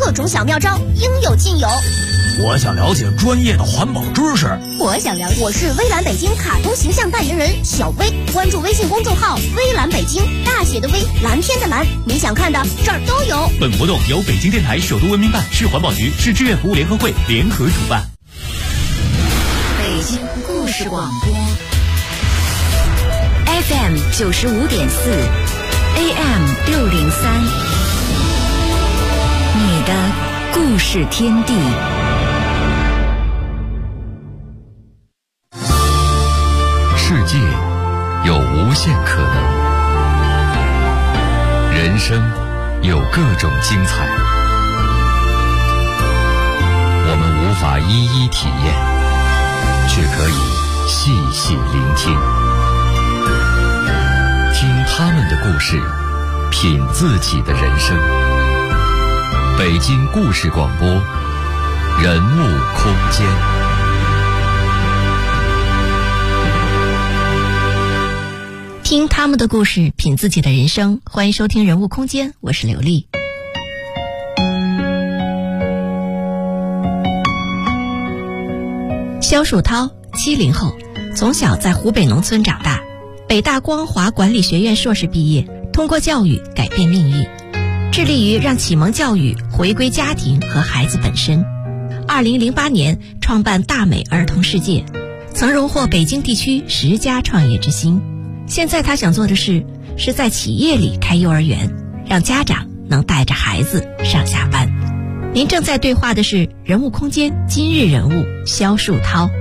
各种小妙招，应有尽有。 我想了解专业的环保知识。 我想了解，我是微蓝北京卡通形象代言人小薇，关注微信公众号微蓝北京，大写的微，蓝天的蓝，你想看的这儿都有。 本活动由北京电台首都文明办、市环保局、市志愿服务联合会联合主办。 北京故事广播 FM 95.4 AM 603，你的故事天地。 世界有无限可能，人生有各种精彩，我们无法一一体验，却可以细细聆听，听他们的故事，品自己的人生。北京故事广播，人物空间。 听他们的故事，品自己的人生。欢迎收听人物空间，我是刘丽。肖树涛70后，从小在湖北农村长大，北大光华管理学院硕士毕业，通过教育改变命运，致力于让启蒙教育回归家庭和孩子本身。2008年创办大美儿童世界，曾荣获北京地区10佳创业之星。现在他想做的事是在企业里开幼儿园，让家长能带着孩子上下班。您正在对话的是人物空间今日人物肖树涛。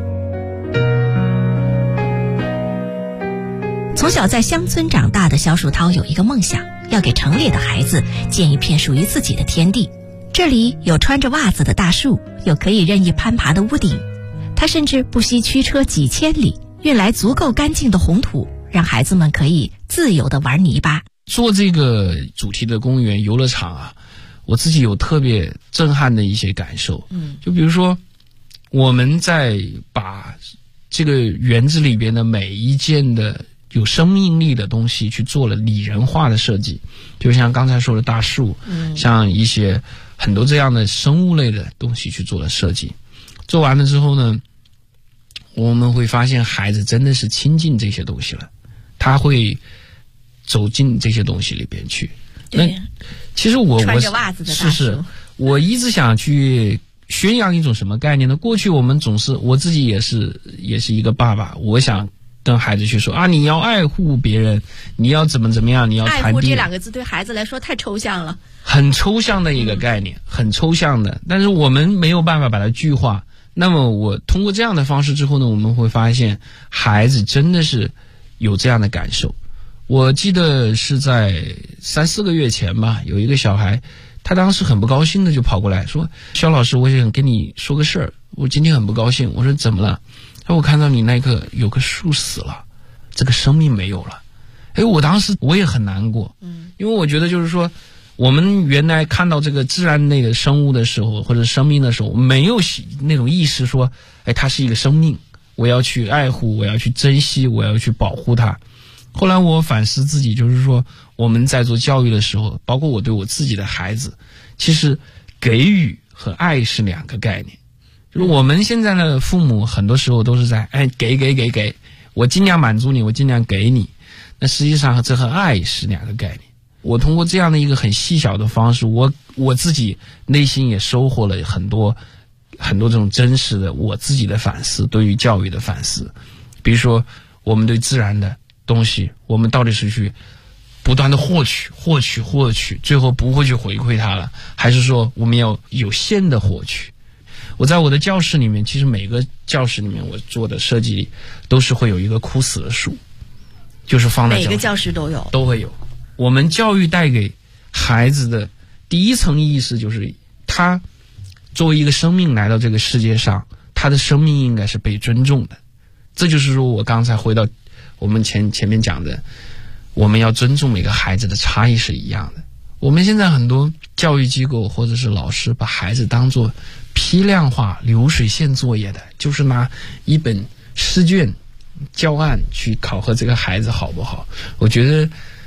从小在乡村长大的肖树涛有一个梦想，要给城里的孩子建一片属于自己的天地。这里有穿着袜子的大树，有可以任意攀爬的屋顶。他甚至不惜驱车几千里，运来足够干净的红土，让孩子们可以自由地玩泥巴。 做这个主题的公园游乐场啊，我自己有特别震撼的一些感受。就比如说我们在把这个园子里边的每一件的有生命力的东西去做了拟人化的设计，就像刚才说的大树，像一些很多这样的生物类的东西去做了设计。做完了之后呢，我们会发现孩子真的是亲近这些东西了，他会走进这些东西里边去。 对， 其实我穿着袜子的大树， 我一直想去宣扬一种什么概念呢？过去我们总是，我自己也是一个爸爸，我想跟孩子去说啊，你要爱护别人，你要怎么样，你要传递。 爱护这2个字对孩子来说太抽象了， 很抽象的一个概念，很抽象的，但是我们没有办法把它具化。那么我通过这样的方式之后呢，我们会发现孩子真的是有这样的感受。我记得是在3-4个月前吧，有一个小孩，他当时很不高兴的就跑过来说，肖老师，我想跟你说个事儿，我今天很不高兴。我说怎么了？他说我看到你那棵有棵树死了，这个生命没有了。我当时我也很难过，因为我觉得就是说我们原来看到这个自然那个生物的时候，或者生命的时候，没有那种意识说它是一个生命，我要去爱护，我要去珍惜，我要去保护它。后来我反思自己，就是说我们在做教育的时候，包括我对我自己的孩子，其实给予和爱是2个概念。就是我们现在的父母很多时候都是在给，我尽量满足你，我尽量给你。那实际上这和爱是2个概念。我通过这样的一个很细小的方式，我自己内心也收获了很多这种真实的我自己的反思，对于教育的反思。比如说我们对自然的东西，我们到底是去不断的获取，最后不会去回馈它了，还是说我们要有限的获取？我在我的教室里面，其实每个教室里面我做的设计都是会有一个枯死的树，就是放在每个教室都会有。我们教育带给孩子的第一层意识就是，他作为一个生命来到这个世界上，他的生命应该是被尊重的。这就是说我刚才回到我们前面讲的，我们要尊重每个孩子的差异是一样的。我们现在很多教育机构或者是老师把孩子当作批量化流水线作业的，就是拿一本试卷教案去考核这个孩子好不好。我觉得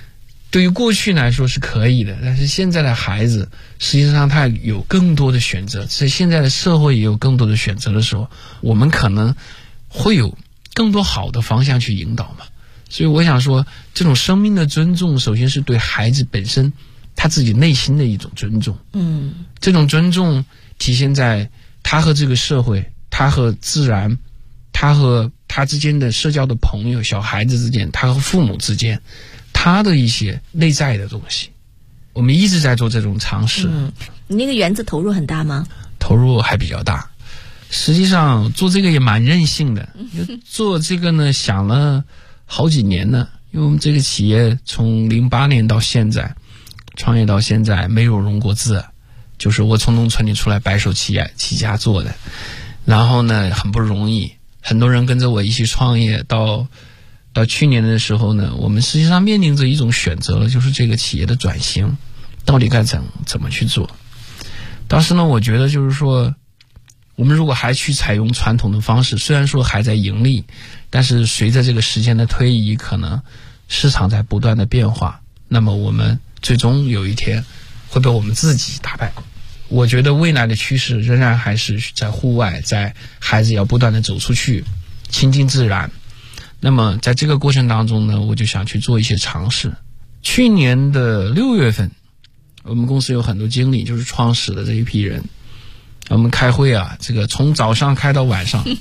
对于过去来说是可以的，但是现在的孩子实际上他有更多的选择，在现在的社会也有更多的选择的时候，我们可能会有更多好的方向去引导嘛。所以我想说，这种生命的尊重，首先是对孩子本身他自己内心的一种尊重。这种尊重体现在他和这个社会，他和自然，他和他之间的社交的朋友，小孩子之间，他和父母之间，他的一些内在的东西，我们一直在做这种尝试。 你那个园子投入很大吗？ 投入还比较大，实际上做这个也蛮任性的。做这个呢，想了好几年呢，因为我们这个企业从08年到现在，创业到现在没有融过资，就是我从农村里出来白手起家做的，然后呢很不容易，很多人跟着我一起创业，到去年的时候呢，我们实际上面临着一种选择了，就是这个企业的转型到底该怎么去做。当时呢，我觉得就是说，我们如果还去采用传统的方式，虽然说还在盈利，但是随着这个时间的推移，可能市场在不断的变化，那么我们最终有一天会被我们自己打败。我觉得未来的趋势仍然还是在户外，在孩子要不断的走出去，亲近自然。那么在这个过程当中呢，我就想去做一些尝试。去年的6月份，我们公司有很多经理，就是创始的这一批人，我们开会啊，这个从早上开到晚上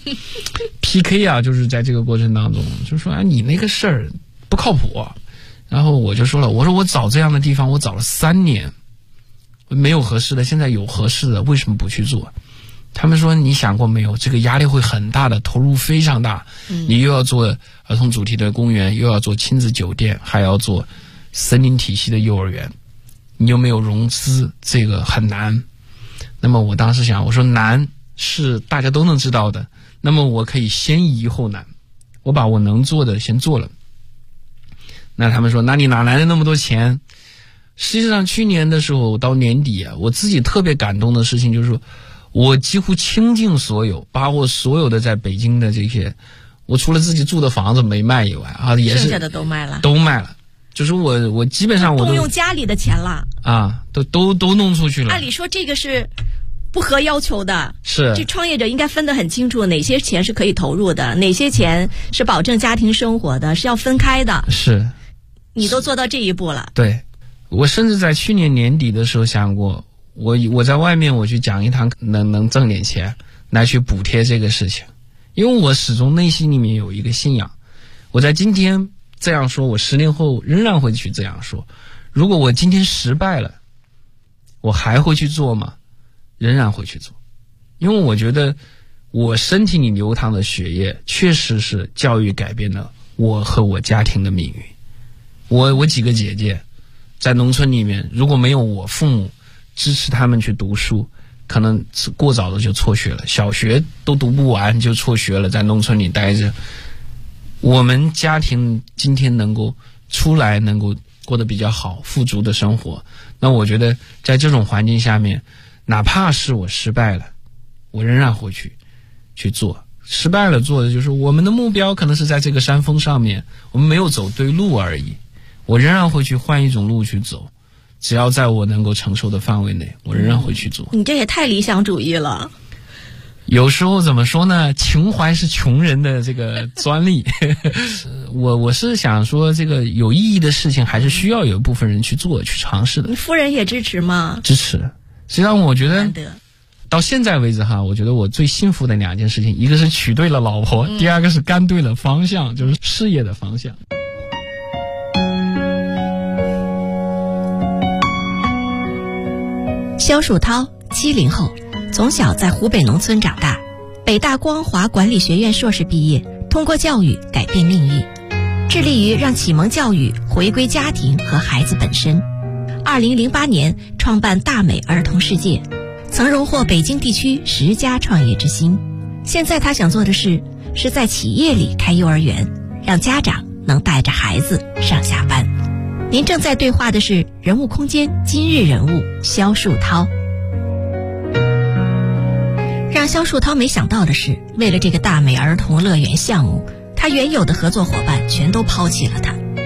PK 啊，就是在这个过程当中就说你那个事儿不靠谱。然后我就说了，我说我找这样的地方我找了3年，没有合适的，现在有合适的，为什么不去做？他们说你想过没有，这个压力会很大的，投入非常大。你又要做儿童主题的公园，又要做亲子酒店，还要做森林体系的幼儿园，你又没有融资，这个很难。那么我当时想，我说难是大家都能知道的，那么我可以先易后难，我把我能做的先做了。那他们说，那你哪来的那么多钱？实际上去年的时候到年底啊，我自己特别感动的事情就是说，我几乎倾尽所有，把我所有的在北京的这些，我除了自己住的房子没卖以外啊，也是剩下的都卖了， 就是我基本上我都动用家里的钱了啊，都弄出去了。 按理说这个是不合要求的， 是这创业者应该分得很清楚，哪些钱是可以投入的，哪些钱是保证家庭生活的，是要分开的。 是， 你都做到这一步了。 对，我甚至在去年年底的时候想过，我在外面我去讲一堂能挣点钱来去补贴这个事情，因为我始终内心里面有一个信仰，我在今天这样说，我10年后仍然会去这样说。如果我今天失败了，我还会去做吗？仍然会去做，因为我觉得我身体里流淌的血液确实是教育改变了我和我家庭的命运。我几个姐姐在农村里面，如果没有我父母支持他们去读书，可能是过早的就辍学了，小学都读不完就辍学了，在农村里待着。我们家庭今天能够出来，能够过得比较好富足的生活，那我觉得在这种环境下面，哪怕是我失败了，我仍然会去做。失败了做的就是我们的目标可能是在这个山峰上面，我们没有走对路而已，我仍然会去换一种路去走，只要在我能够承受的范围内，我仍然会去做。 你这也太理想主义了。 有时候怎么说呢，情怀是穷人的这个专利我是想说，这个有意义的事情还是需要有一部分人去做去尝试的。 你夫人也支持吗？ 支持。实际上我觉得难得到现在为止哈，我觉得我最幸福的2件事情，一个是娶对了老婆，第二个是干对了方向，就是事业的方向。 肖树涛，70后，从小在湖北农村长大，北大光华管理学院硕士毕业，通过教育改变命运，致力于让启蒙教育回归家庭和孩子本身。2008年创办大美儿童世界，曾荣获北京地区10佳创业之星。现在他想做的是在企业里开幼儿园，让家长能带着孩子上下班。您正在对话的是人物空间今日人物肖树涛。让肖树涛没想到的是，为了这个大美儿童乐园项目，他原有的合作伙伴全都抛弃了他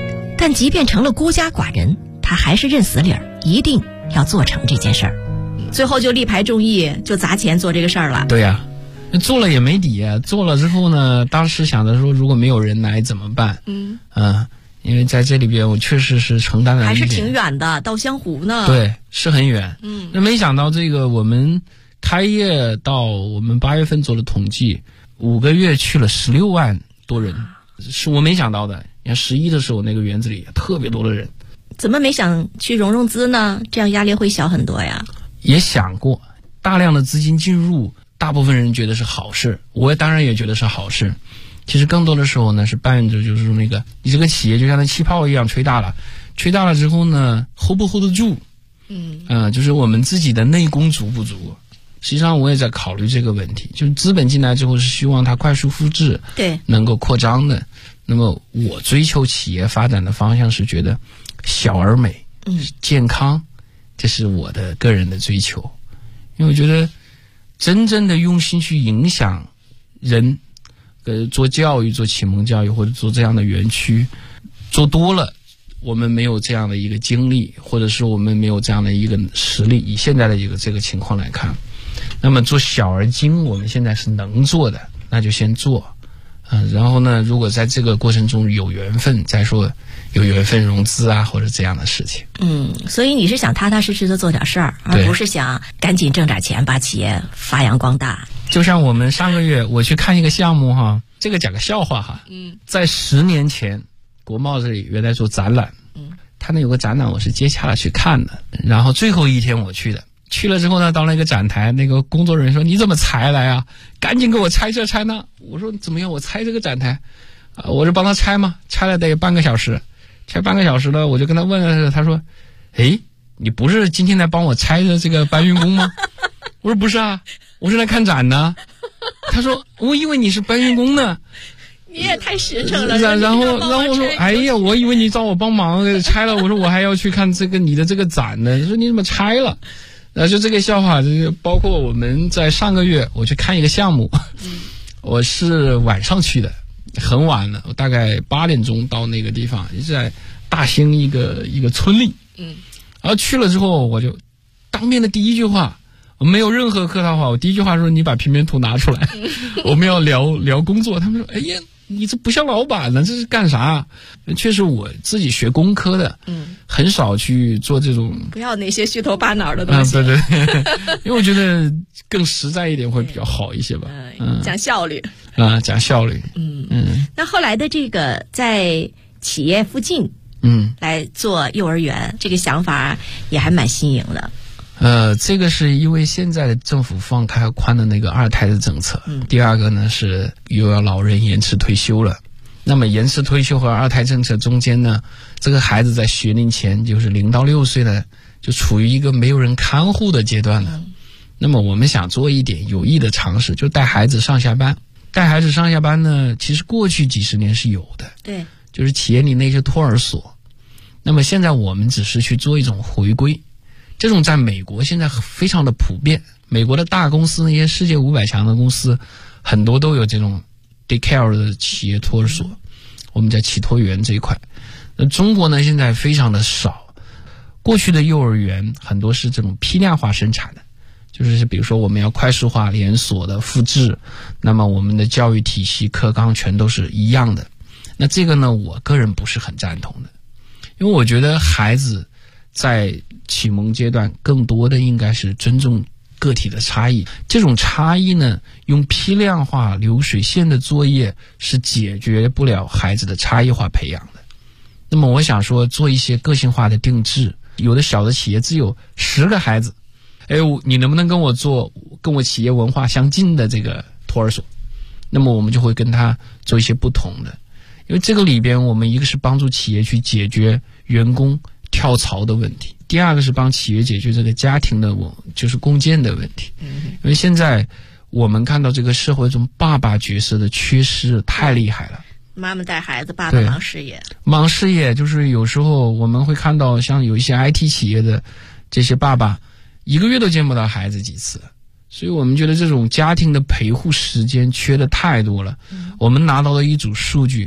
但即便成了孤家寡人，他还是认死理儿，一定要做成这件事儿。最后就力排众议，就砸钱做这个事儿了。 对呀，做了也没底啊。做了之后呢，当时想着说，如果没有人来怎么办？因为在这里边我确实是承担了还是挺远的，到湘湖呢。 对，是很远。那没想到这个我们开业到我们8月份做了统计，5个月去了16万多人，是我没想到的。你看11的时候那个园子里特别多的人。 怎么没想去融资呢？这样压力会小很多呀。 也想过，大量的资金进入，大部分人觉得是好事，我当然也觉得是好事。其实更多的时候呢，是伴着就是那个你这个企业就像那气泡一样吹大了之后呢 hold 不 hold 得住，就是我们自己的内功足不足。实际上我也在考虑这个问题，就是资本进来之后是希望它快速复制， 对，能够扩张的。那么我追求企业发展的方向是觉得小而美，健康，这是我的个人的追求。因为我觉得真正的用心去影响人，做教育，做启蒙教育，或者做这样的园区，做多了，我们没有这样的一个经历，或者是我们没有这样的一个实力，以现在的一个这个情况来看，那么做小而精，我们现在是能做的，那就先做。然后呢，如果在这个过程中有缘分，再说有缘分融资啊，或者这样的事情。 所以你是想踏踏实实的做点事儿，而不是想赶紧挣点钱把企业发扬光大。 就像我们上个月我去看一个项目哈，这个讲个笑话哈。在10年前，国贸这里原来做展览，他那有个展览我是接洽了去看的，然后最后一天我去的。去了之后呢，到那个展台，那个工作人员说：“你怎么才来啊？赶紧给我拆这拆那。”我说：“怎么样？我拆这个展台，我就帮他拆嘛，拆了得有半个小时，拆半个小时了，我就跟他问了，他说：‘哎，你不是今天来帮我拆的这个搬运工吗？’我说：‘不是啊，我是来看展的。’他说：‘我以为你是搬运工呢。’ 你也太实诚了。 然后我说：‘哎呀，我以为你找我帮忙给拆了。’我说：‘我还要去看这个你的这个展呢。’他说：‘你怎么拆了？’就这个笑话，就是包括我们在上个月我去看一个项目，我是晚上去的，很晚了，我大概8点钟到那个地方，也是在大兴一个村里，然后去了之后，我就当面的第一句话，我没有任何客套话，我第一句话说：“你把平面图拿出来，我们要聊工作。”他们说：“哎呀，你这不像老板呢，这是干啥？”确实我自己学工科的，很少去做这种不要那些虚头巴脑的东西。 对，因为我觉得更实在一点会比较好一些吧。 讲效率讲效率。 那后来的这个在企业附近，来做幼儿园，这个想法也还蛮新颖的。 这个是因为现在的政府放开宽的那个2胎的政策，第二个呢是又要老人延迟退休了。那么延迟退休和2胎政策中间呢，这个孩子在学龄前就是0到6岁呢，就处于一个没有人看护的阶段了。那么我们想做一点有益的尝试，就带孩子上下班。带孩子上下班呢，其实过去几十年是有的， 对， 就是企业里那些托儿所。那么现在我们只是去做一种回归，这种在美国现在非常的普遍。美国的大公司，那些世界500强的公司，很多都有这种 daycare 的企业托儿所，我们在企托园这一块。那中国呢，现在非常的少。过去的幼儿园很多是这种批量化生产的，就是比如说我们要快速化连锁的复制，那么我们的教育体系课纲全都是一样的。那这个呢，我个人不是很赞同的，因为我觉得孩子在启蒙阶段更多的应该是尊重个体的差异。这种差异呢，用批量化流水线的作业是解决不了孩子的差异化培养的。那么我想说，做一些个性化的定制。有的小的企业只有10个孩子，你能不能跟我做跟我企业文化相近的这个托儿所？那么我们就会跟他做一些不同的。因为这个里边，我们一个是帮助企业去解决员工跳槽的问题，第二个是帮企业解决这个家庭的就是共建的问题。因为现在我们看到这个社会中爸爸角色的缺失太厉害了。 妈妈带孩子，爸爸忙事业。 忙事业就是有时候我们会看到，像有一些 IT 企业的这些爸爸，1个月都见不到孩子几次，所以我们觉得这种家庭的陪护时间缺的太多了。我们拿到了一组数据，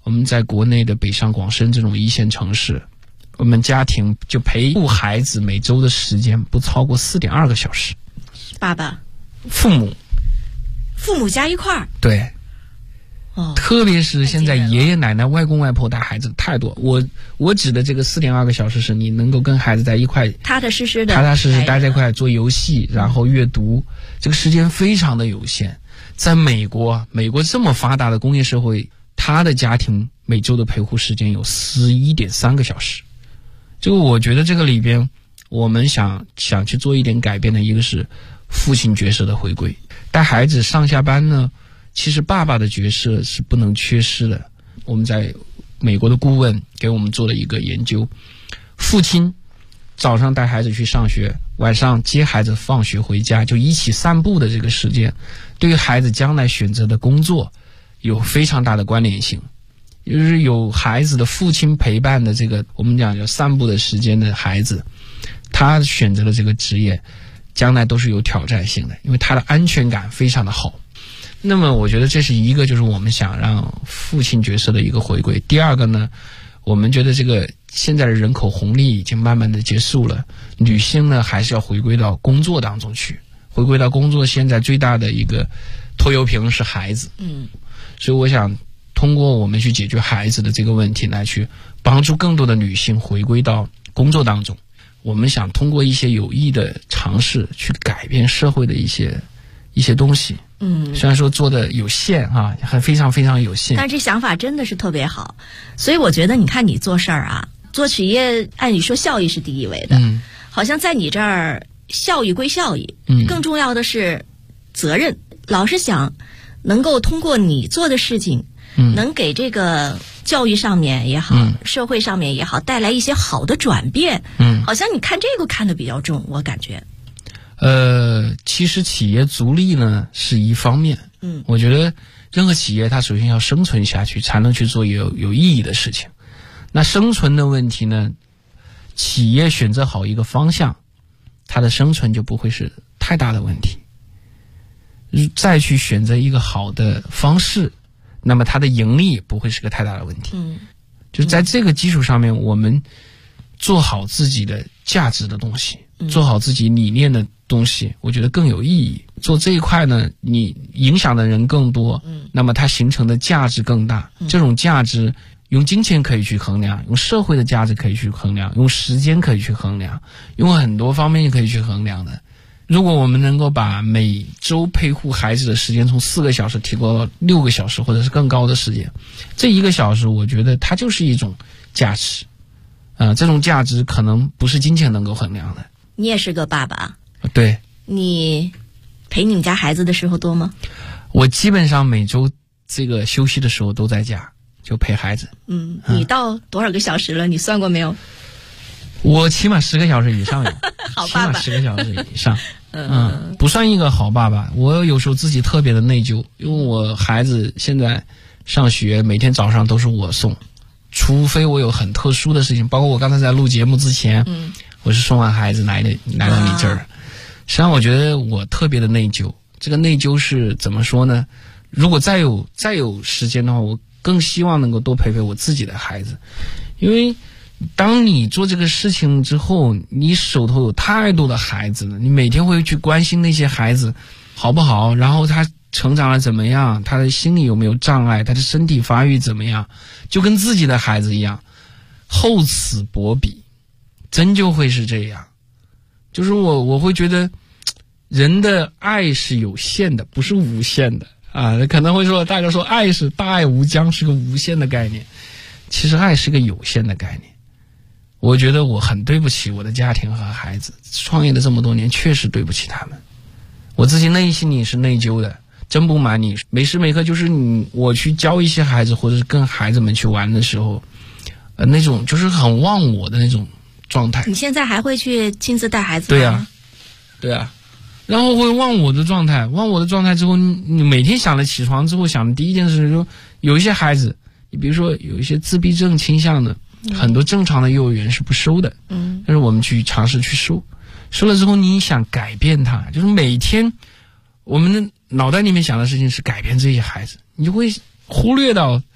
我们在国内的北上广深这种一线城市，我们家庭就陪护孩子每周的时间不超过4.2个小时。 爸爸、 父母加一块儿。 对。特别是现在爷爷奶奶、外公外婆带孩子太多，我指的这个4.2个小时是你能够跟孩子在一块踏踏实实待在一块做游戏，然后阅读，这个时间非常的有限。在美国这么发达的工业社会，他的家庭每周的陪护时间有11.3个小时。这个我觉得这个里边我们想去做一点改变的，一个是父亲角色的回归，带孩子上下班呢，其实爸爸的角色是不能缺失的。我们在美国的顾问给我们做了一个研究，父亲早上带孩子去上学，晚上接孩子放学回家，就一起散步的这个时间，对于孩子将来选择的工作有非常大的关联性。就是有孩子的父亲陪伴的这个我们讲叫散步的时间的孩子，他选择的这个职业将来都是有挑战性的，因为他的安全感非常的好。那么我觉得这是一个就是我们想让父亲角色的一个回归。第二个呢，我们觉得这个现在的人口红利已经慢慢的结束了，女性呢还是要回归到工作当中去，回归到工作，现在最大的一个拖油瓶是孩子。所以我想通过我们去解决孩子的这个问题，来去帮助更多的女性回归到工作当中。我们想通过一些有益的尝试去改变社会的一些东西。虽然说做的有限啊，还非常非常有限， 但这想法真的是特别好。所以我觉得你看你做事儿啊，做企业按理说效益是第一位的，好像在你这儿效益归效益，更重要的是责任。老是想能够通过你做的事情，能给这个教育上面也好，社会上面也好，带来一些好的转变。好像你看这个看得比较重，我感觉。 其实企业逐利呢是一方面，我觉得任何企业它首先要生存下去，才能去做有意义的事情。那生存的问题呢，企业选择好一个方向，它的生存就不会是太大的问题。再去选择一个好的方式，那么它的盈利不会是个太大的问题。就是在这个基础上面，我们做好自己的价值的东西，做好自己理念的东西，我觉得更有意义。做这一块呢，你影响的人更多，那么它形成的价值更大。这种价值用金钱可以去衡量，用社会的价值可以去衡量，用时间可以去衡量，用很多方面可以去衡量的。如果我们能够把每周陪护孩子的时间从4个小时提高到6个小时或者是更高的时间，这1个小时我觉得它就是一种价值。这种价值可能不是金钱能够衡量的。 你也是个爸爸。 对。 你陪你们家孩子的时候多吗？ 我基本上每周这个休息的时候都在家，就陪孩子。 你到多少个小时了？你算过没有？ 我起码10个小时以上有。 好爸爸。 起码10个小时以上。不算一个好爸爸。我有时候自己特别的内疚，因为我孩子现在上学，每天早上都是我送，除非我有很特殊的事情，包括我刚才在录节目之前，我是送完孩子来到你这儿。实际上我觉得我特别的内疚。这个内疚是怎么说呢？如果再有时间的话，我更希望能够多陪陪我自己的孩子。因为当你做这个事情之后，你手头有太多的孩子了，你每天会去关心那些孩子好不好，然后他成长了怎么样，他的心理有没有障碍，他的身体发育怎么样，就跟自己的孩子一样，厚此薄彼，真就会是这样。就是我会觉得人的爱是有限的，不是无限的啊。可能会说大家说爱是大爱无疆，是个无限的概念，其实爱是个有限的概念。我觉得我很对不起我的家庭和孩子，创业了这么多年确实对不起他们，我自己内心里是内疚的。真不瞒你，每时每刻就是我去教一些孩子或者是跟孩子们去玩的时候，那种就是很忘我的那种状态。 你现在还会去亲自带孩子吗？ 对啊，然后会忘我的状态之后，你每天想了起床之后想的第一件事就是有一些孩子，你比如说有一些自闭症倾向的，很多正常的幼儿园是不收的，但是我们去尝试去收了之后，你想改变他，就是每天我们的脑袋里面想的事情是改变这些孩子，你就会忽略到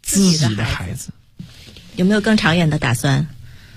自己的孩子。 有没有更长远的打算？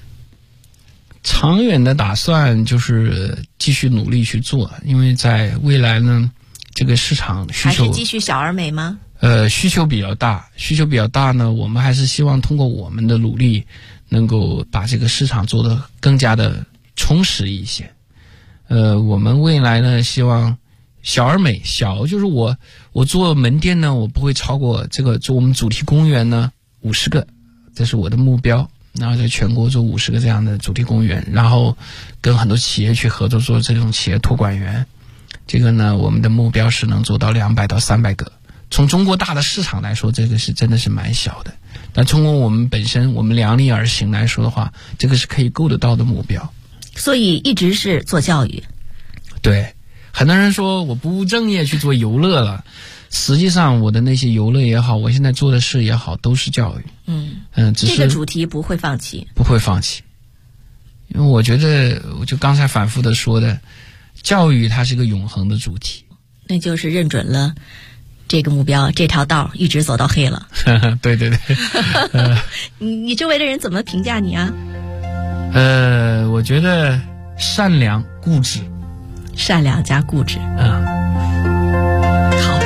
长远的打算就是继续努力去做，因为在未来呢，这个市场需求还是继续小而美吗？ 需求比较大呢，我们还是希望通过我们的努力，能够把这个市场做得更加的充实一些。我们未来呢，希望小而美，小就是我做门店呢，我不会超过这个，做我们主题公园呢50个，这是我的目标。然后在全国做50个这样的主题公园，然后跟很多企业去合作做这种企业托管园。这个呢，我们的目标是能做到200到300个。从中国大的市场来说，这个是真的是蛮小的。但通过我们本身我们量力而行来说的话，这个是可以够得到的目标。 所以一直是做教育。 对，很多人说我不务正业去做游乐了，实际上我的那些游乐也好，我现在做的事也好，都是教育。只是这个主题不会放弃， 因为我觉得，我就刚才反复的说的，教育它是一个永恒的主题。 那就是认准了这个目标，这条道一直走到黑了。 对对对。 你周围的人怎么评价你啊？ 我觉得善良固执。 善良加固执。好。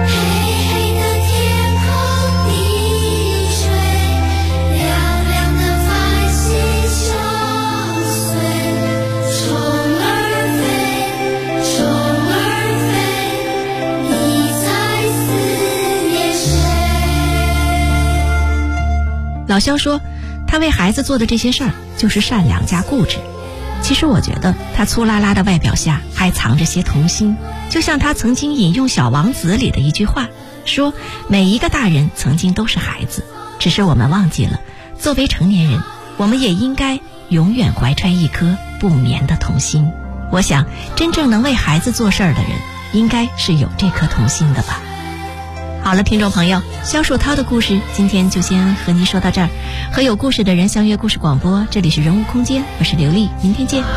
老肖说，他为孩子做的这些事儿就是善良加固执。其实我觉得他粗拉拉的外表下还藏着些童心，就像他曾经引用《小王子》里的一句话，说每一个大人曾经都是孩子，只是我们忘记了，作为成年人，我们也应该永远怀揣一颗不眠的童心。我想真正能为孩子做事儿的人，应该是有这颗童心的吧。好了，听众朋友，肖树涛的故事今天就先和您说到这儿。和有故事的人相约故事广播，这里是人物空间，我是刘丽，明天见。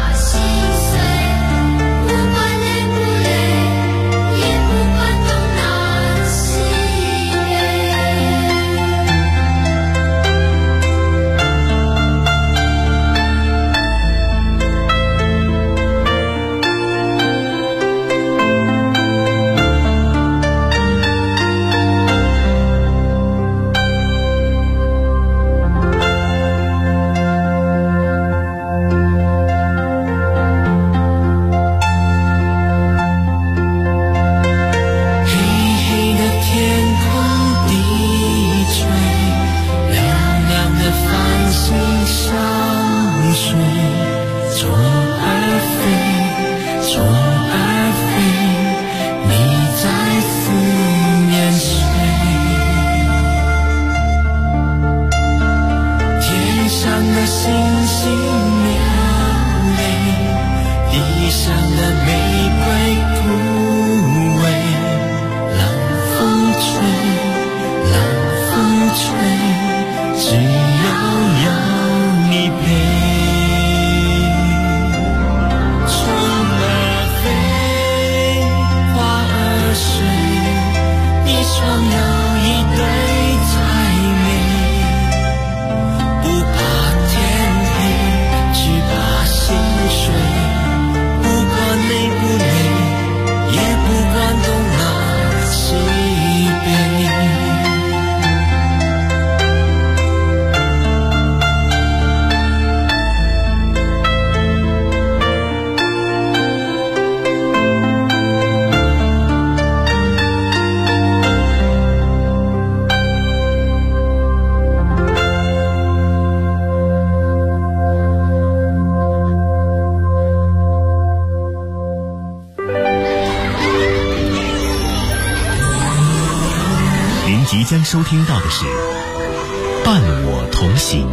即将收听到的是《伴我同行》。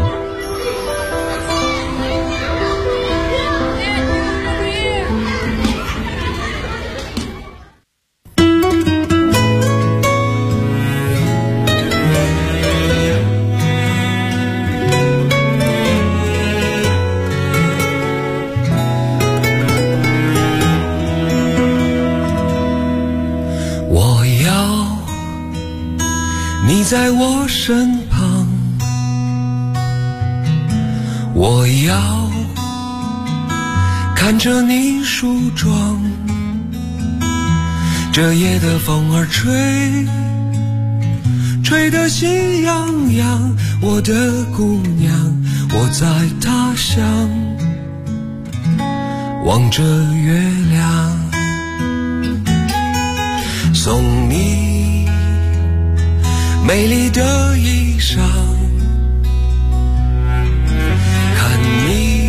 你在我身旁，我要看着你梳妆，这夜的风儿吹得喜洋洋，我的姑娘，我在他乡望着月亮，送你美丽的衣裳，看你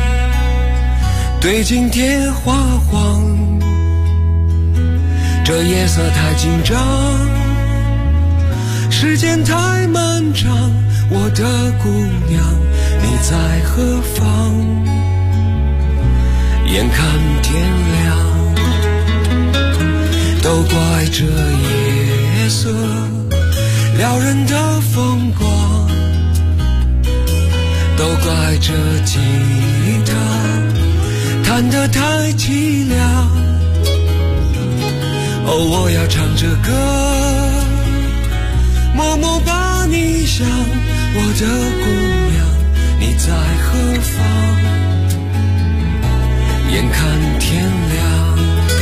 对镜贴花黄，这夜色太紧张，时间太漫长，我的姑娘你在何方？眼看天亮，都怪这夜色撩人的风光，都怪这吉他弹得太凄凉。哦，我要唱着歌，默默把你想，我的姑娘你在何方？眼看天亮，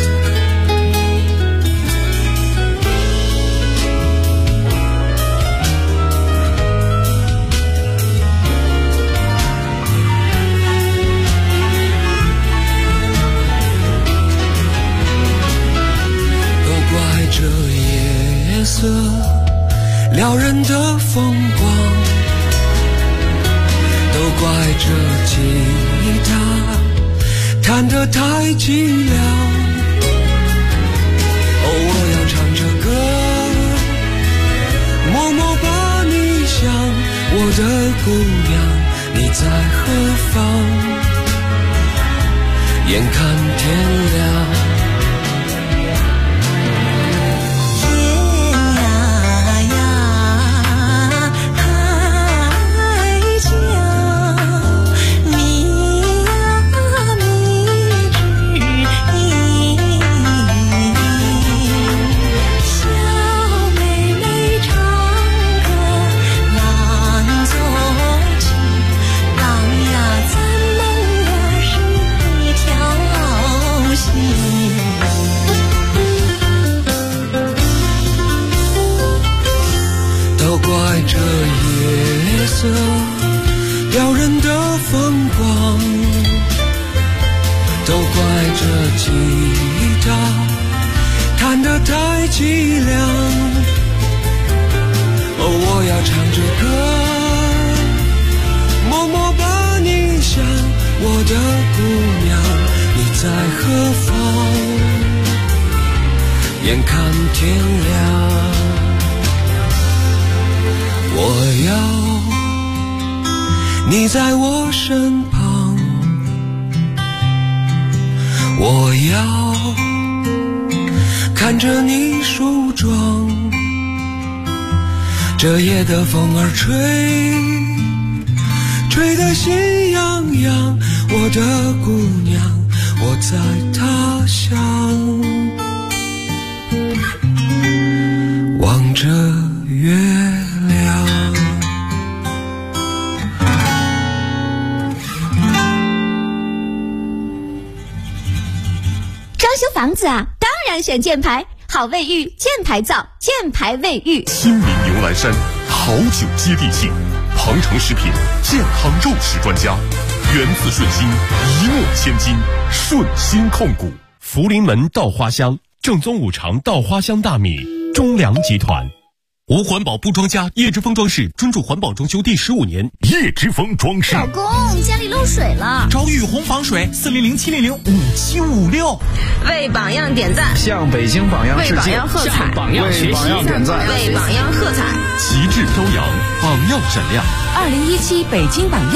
都怪这夜色撩人的风光，都怪这吉他弹得太凄凉。哦，我要唱着歌，默默把你想，我的姑娘你在何方？眼看天亮，这夜色撩人的风光，都怪这吉他弹得太凄凉。哦，我要唱着歌，默默把你想，我的姑娘你在何方？眼看天亮，我要你在我身旁，我要看着你梳妆，这夜的风儿吹得喜洋洋，我的姑娘我在他乡望着月亮。 装修房子啊，当然选箭牌，好卫浴，箭牌造，箭牌卫浴。 亲民牛栏山，好酒接地气，鹏程食品健康肉食专家，源自顺心，一诺千金，顺心控股。福临门稻花香，正宗五常稻花香大米，中粮集团。无环保不装家，叶之峰装饰专注环保装修第15年，叶之峰装饰。 老公，家里漏水了， 找雨虹防水，400-700-5756。 为榜样点赞， 向北京榜样致敬， 为榜样喝彩， 向榜样学习，点赞， 为榜样喝彩， 旗帜飘扬，榜样闪亮。 2017北京榜样